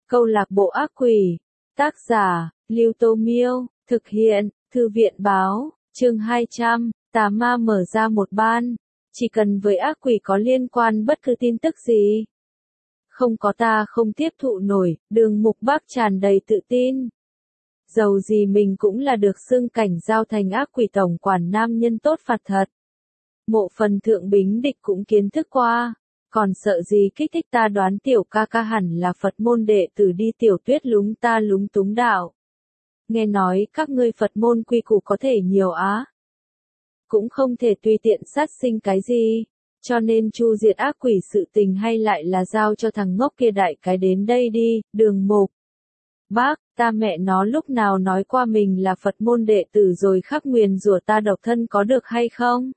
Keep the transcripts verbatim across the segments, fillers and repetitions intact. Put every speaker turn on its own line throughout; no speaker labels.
Câu lạc bộ ác quỷ. Tác giả, Lưu Tô Miêu. Thực hiện, Thư viện Báo. Chương hai trăm. Tà ma mở ra một ban. Chỉ cần với ác quỷ có liên quan bất cứ tin tức gì. Không có ta không tiếp thụ nổi, Đường Mục Bác tràn đầy tự tin. Dầu gì mình cũng là được xưng cảnh giao thành ác quỷ tổng quản nam nhân tốt phạt thật. Mộ Phần Thượng Bính Địch cũng kiến thức qua. Còn sợ gì kích thích ta đoán tiểu ca ca hẳn là Phật môn đệ tử đi Tiểu Tuyết lúng ta lúng túng đạo. Nghe nói các ngươi Phật môn quy củ có thể nhiều á. Cũng không thể tùy tiện sát sinh cái gì. Cho nên chu diệt ác quỷ sự tình hay lại là giao cho thằng ngốc kia đại cái đến đây đi, Đường Mục Bác, ta mẹ nó lúc nào nói qua mình là Phật môn đệ tử rồi khắc nguyền rủa ta độc thân có được hay không?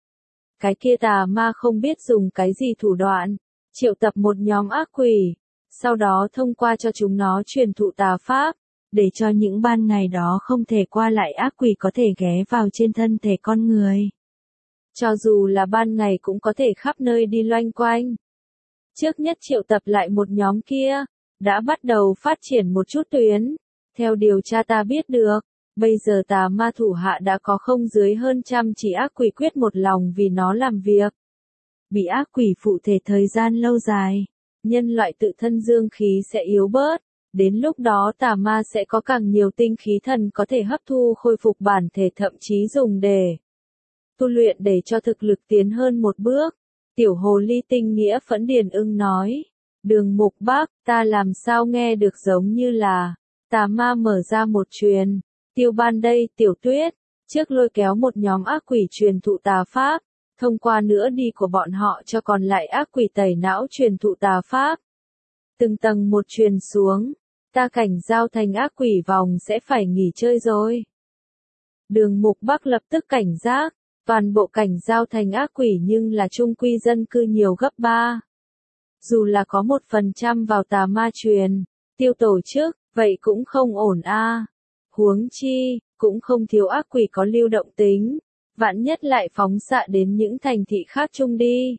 Cái kia tà ma không biết dùng cái gì thủ đoạn, triệu tập một nhóm ác quỷ, sau đó thông qua cho chúng nó truyền thụ tà pháp, để cho những ban ngày đó không thể qua lại ác quỷ có thể ghé vào trên thân thể con người. Cho dù là ban ngày cũng có thể khắp nơi đi loanh quanh. Trước nhất triệu tập lại một nhóm kia, đã bắt đầu phát triển một chút tuyến. Theo điều tra ta biết được, bây giờ tà ma thủ hạ đã có không dưới hơn trăm chỉ ác quỷ quyết một lòng vì nó làm việc. Bị ác quỷ phụ thể thời gian lâu dài, nhân loại tự thân dương khí sẽ yếu bớt. Đến lúc đó tà ma sẽ có càng nhiều tinh khí thần có thể hấp thu khôi phục bản thể, thậm chí dùng để tu luyện để cho thực lực tiến hơn một bước. Tiểu hồ ly tinh nghĩa phẫn điền ưng nói. Đường Mục Bác, ta làm sao nghe được giống như là tà ma mở ra một truyền. Tiêu ban đây, Tiểu Tuyết, trước lôi kéo một nhóm ác quỷ truyền thụ tà pháp, thông qua nữa đi của bọn họ cho còn lại ác quỷ tẩy não truyền thụ tà pháp. Từng tầng một truyền xuống, ta cảnh giao thành ác quỷ vòng sẽ phải nghỉ chơi rồi. Đường Mục Bắc lập tức cảnh giác, toàn bộ cảnh giao thành ác quỷ nhưng là trung quy dân cư nhiều gấp ba. Dù là có một phần trăm vào tà ma truyền, tiêu tổ chức, vậy cũng không ổn a. Huống chi, cũng không thiếu ác quỷ có lưu động tính, vạn nhất lại phóng xạ đến những thành thị khác chung đi.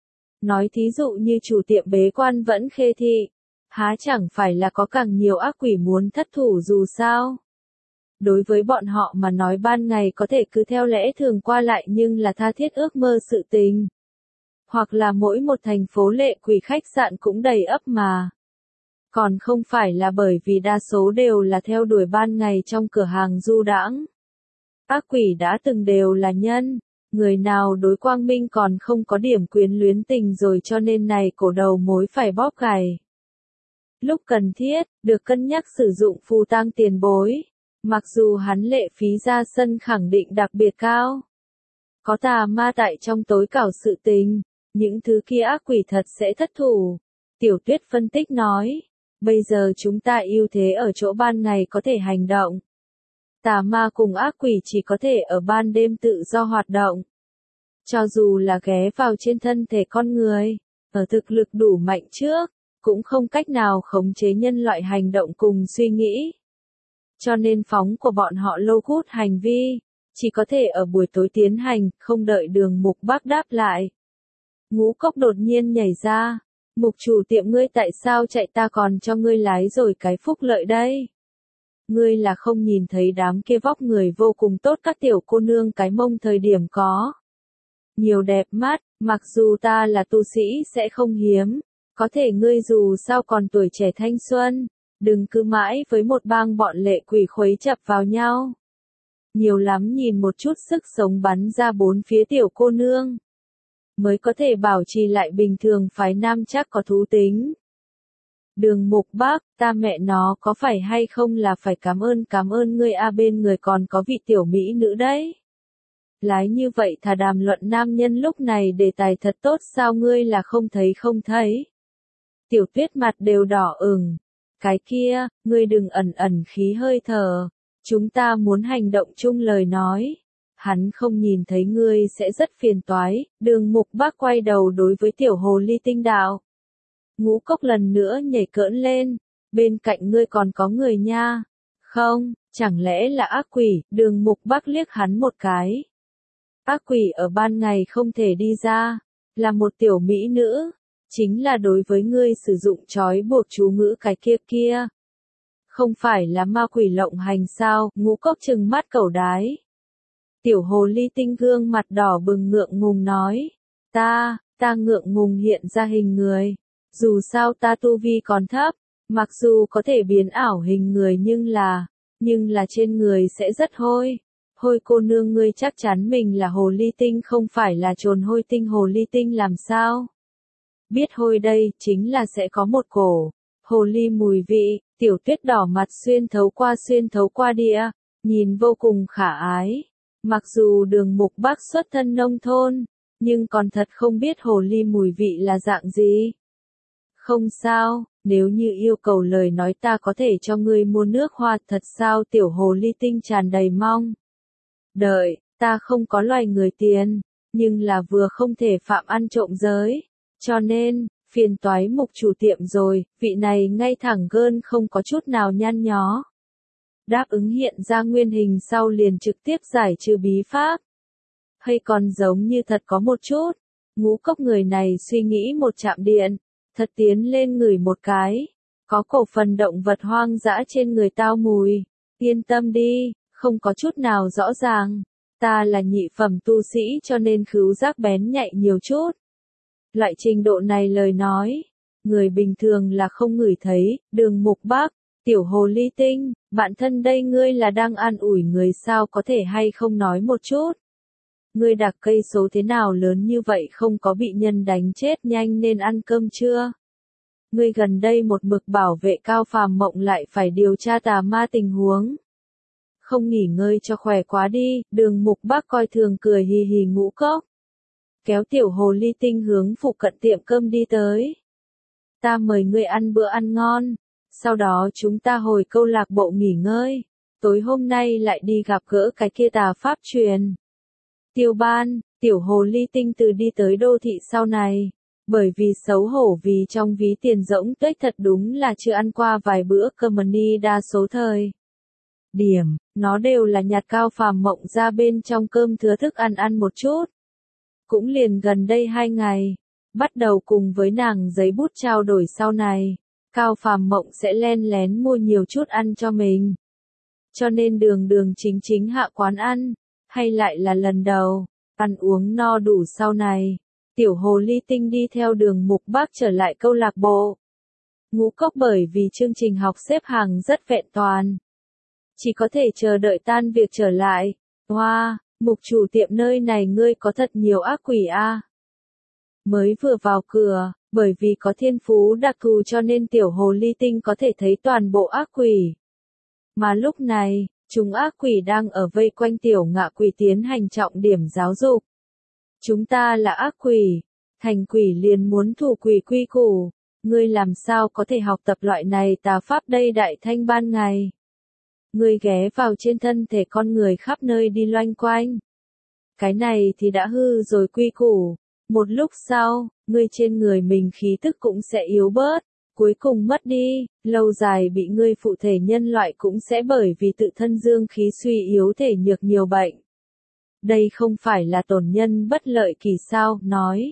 Nói thí dụ như chủ tiệm bế quan vẫn khê thị, há chẳng phải là có càng nhiều ác quỷ muốn thất thủ dù sao. Đối với bọn họ mà nói ban ngày có thể cứ theo lẽ thường qua lại nhưng là tha thiết ước mơ sự tình. Hoặc là mỗi một thành phố lệ quỷ khách sạn cũng đầy ắp mà. Còn không phải là bởi vì đa số đều là theo đuổi ban ngày trong cửa hàng du đãng. Ác quỷ đã từng đều là nhân, người nào đối quang minh còn không có điểm quyến luyến tình rồi cho nên này cổ đầu mối phải bóp gài. Lúc cần thiết, được cân nhắc sử dụng phù tang tiền bối, mặc dù hắn lệ phí ra sân khẳng định đặc biệt cao. Có tà ma tại trong tối cảo sự tình, những thứ kia ác quỷ thật sẽ thất thủ. Tiểu Tuyết phân tích nói. Bây giờ chúng ta ưu thế ở chỗ ban ngày có thể hành động. Tà ma cùng ác quỷ chỉ có thể ở ban đêm tự do hoạt động. Cho dù là ghé vào trên thân thể con người, ở thực lực đủ mạnh trước, cũng không cách nào khống chế nhân loại hành động cùng suy nghĩ. Cho nên phóng của bọn họ lâu hút hành vi, chỉ có thể ở buổi tối tiến hành, không đợi Đường Mục Bác đáp lại. Ngũ Cốc đột nhiên nhảy ra. Mục chủ tiệm ngươi tại sao chạy ta còn cho ngươi lái rồi cái phúc lợi đây? Ngươi là không nhìn thấy đám kia vóc người vô cùng tốt các tiểu cô nương cái mông thời điểm có. Nhiều đẹp mắt, mặc dù ta là tu sĩ sẽ không hiếm, có thể ngươi dù sao còn tuổi trẻ thanh xuân, đừng cứ mãi với một bang bọn lệ quỷ khuấy chập vào nhau. Nhiều lắm nhìn một chút sức sống bắn ra bốn phía tiểu cô nương. Mới có thể bảo trì lại bình thường phái nam chắc có thú tính. Đường Mục Bác, ta mẹ nó có phải hay không là phải cảm ơn cảm ơn ngươi a bên người còn có vị tiểu mỹ nữ đấy. Lái như vậy thà đàm luận nam nhân lúc này đề tài thật tốt sao ngươi là không thấy không thấy. Tiểu Tuyết mặt đều đỏ ửng. Cái kia, ngươi đừng ẩn ẩn khí hơi thở. Chúng ta muốn hành động chung lời nói. Hắn không nhìn thấy ngươi sẽ rất phiền toái. Đường Mục Bác quay đầu đối với tiểu hồ ly tinh đạo. Ngũ Cốc lần nữa nhảy cỡn lên. Bên cạnh ngươi còn có người nha. Không, chẳng lẽ là ác quỷ? Đường Mục Bác liếc hắn một cái. Ác quỷ ở ban ngày không thể đi ra. Là một tiểu mỹ nữ. chính là đối với ngươi sử dụng trói buộc chú ngữ cái kia kia. Không phải là ma quỷ lộng hành sao, Ngũ Cốc trừng mắt cẩu đái. Tiểu hồ ly tinh gương mặt đỏ bừng ngượng ngùng nói, ta, ta ngượng ngùng hiện ra hình người. Dù sao ta tu vi còn thấp, mặc dù có thể biến ảo hình người nhưng là, nhưng là trên người sẽ rất hôi. Hôi cô nương ngươi chắc chắn mình là hồ ly tinh không phải là trồn hôi tinh hồ ly tinh làm sao? Biết hôi đây, chính là sẽ có một cổ hồ ly mùi vị, tiểu tuyết đỏ mặt xuyên thấu qua xuyên thấu qua địa, nhìn vô cùng khả ái. Mặc dù Đường Mục Bác xuất thân nông thôn, nhưng còn thật không biết hồ ly mùi vị là dạng gì. Không sao, nếu như yêu cầu lời nói ta có thể cho ngươi mua nước hoa thật sao tiểu hồ ly tinh tràn đầy mong. Đợi, ta không có loài người tiền, nhưng là vừa không thể phạm ăn trộm giới, cho nên, phiền toái Mục chủ tiệm rồi, vị này ngay thẳng gơn không có chút nào nhăn nhó. Đáp ứng hiện ra nguyên hình sau liền trực tiếp giải trừ bí pháp. Hay còn giống như thật có một chút, Ngũ Cốc người này suy nghĩ một chạm điện, thật tiến lên ngửi một cái, có cổ phần động vật hoang dã trên người tao mùi, yên tâm đi, không có chút nào rõ ràng, ta là nhị phẩm tu sĩ cho nên khứu giác bén nhạy nhiều chút. Loại trình độ này lời nói, người bình thường là không ngửi thấy. Đường Mục Bác, tiểu hồ ly tinh, bạn thân đây ngươi là đang an ủi người sao có thể hay không nói một chút. Ngươi đặc cây số thế nào lớn như vậy không có bị nhân đánh chết nhanh nên ăn cơm chưa? Ngươi gần đây một mực bảo vệ Cao Phàm Mộng lại phải điều tra tà ma tình huống. Không nghỉ ngơi cho khỏe quá đi, Đường Mục Bác coi thường cười hì hì Ngũ Cốc. Kéo tiểu hồ ly tinh hướng phụ cận tiệm cơm đi tới. Ta mời ngươi ăn bữa ăn ngon, sau đó chúng ta hồi câu lạc bộ nghỉ ngơi, tối hôm nay lại đi gặp gỡ cái kia tà pháp truyền. Tiêu Ban, tiểu hồ ly tinh từ đi tới đô thị sau này, bởi vì xấu hổ vì trong ví tiền rỗng tuếch thật đúng là chưa ăn qua vài bữa cơm ni đa số thời. Điểm, nó đều là nhặt Cao Phàm Mộng ra bên trong cơm thừa thức ăn ăn một chút. Cũng liền gần đây hai ngày, bắt đầu cùng với nàng giấy bút trao đổi sau này, Cao Phàm Mộng sẽ len lén mua nhiều chút ăn cho mình. Cho nên đường đường chính chính hạ quán ăn, hay lại là lần đầu, ăn uống no đủ sau này, tiểu hồ ly tinh đi theo Đường Mục Bác trở lại câu lạc bộ. Ngũ Cốc bởi vì chương trình học xếp hàng rất vẹn toàn, chỉ có thể chờ đợi tan việc trở lại. Hoa, wow, Mục chủ tiệm nơi này ngươi có thật nhiều ác quỷ a. À. Mới vừa vào cửa, bởi vì có thiên phú đặc thù cho nên tiểu hồ ly tinh có thể thấy toàn bộ ác quỷ. Mà lúc này, chúng ác quỷ đang ở vây quanh tiểu ngạ quỷ tiến hành trọng điểm giáo dục. Chúng ta là ác quỷ, thành quỷ liền muốn thủ quỷ quy củ, ngươi làm sao có thể học tập loại này tà pháp đây đại thanh ban ngày. Ngươi ghé vào trên thân thể con người khắp nơi đi loanh quanh. Cái này thì đã hư rồi quy củ. Một lúc sau, ngươi trên người mình khí tức cũng sẽ yếu bớt, cuối cùng mất đi, lâu dài bị ngươi phụ thể nhân loại cũng sẽ bởi vì tự thân dương khí suy yếu thể nhược nhiều bệnh. Đây không phải là tổn nhân bất lợi kỳ sao, nói.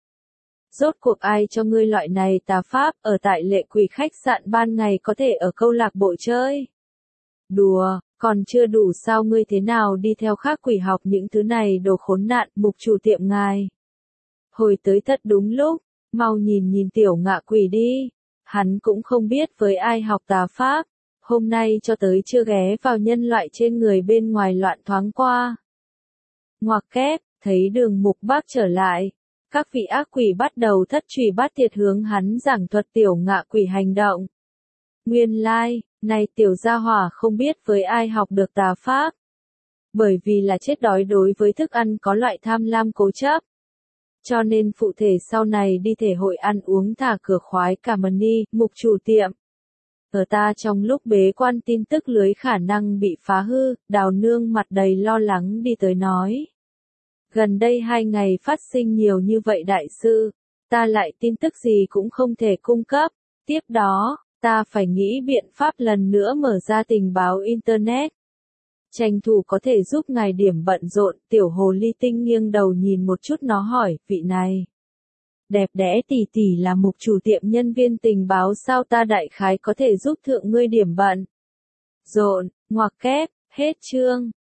Rốt cuộc ai cho ngươi loại này tà pháp ở tại Lệ Quỷ khách sạn ban ngày có thể ở câu lạc bộ chơi. Đùa, còn chưa đủ sao ngươi thế nào đi theo khác quỷ học những thứ này đồ khốn nạn Mục chủ tiệm ngài. Hồi tới thật đúng lúc, mau nhìn nhìn tiểu ngạ quỷ đi, hắn cũng không biết với ai học tà pháp, hôm nay cho tới chưa ghé vào nhân loại trên người bên ngoài loạn thoáng qua. Ngoặc kép, thấy Đường Mục Bác trở lại, các vị ác quỷ bắt đầu thất truy bát thiệt hướng hắn giảng thuật tiểu ngạ quỷ hành động. Nguyên lai, like, này tiểu gia hỏa không biết với ai học được tà pháp. Bởi vì là chết đói đối với thức ăn có loại tham lam cố chấp. Cho nên phụ thể sau này đi thể hội ăn uống thả cửa khoái cả mần ni, Mục chủ tiệm. Ở ta trong lúc bế quan tin tức lưới khả năng bị phá hư, Đào Nương mặt đầy lo lắng đi tới nói. Gần đây hai ngày phát sinh nhiều như vậy đại sư, ta lại tin tức gì cũng không thể cung cấp. Tiếp đó, ta phải nghĩ biện pháp lần nữa mở ra tình báo Internet. Tranh thủ có thể giúp ngài điểm bận rộn, tiểu hồ ly tinh nghiêng đầu nhìn một chút nó hỏi, vị này. đẹp đẽ tỷ tỷ là mục chủ tiệm nhân viên tình báo sao ta đại khái có thể giúp thượng ngươi điểm bận. Rộn, ngoặc kép, hết chương.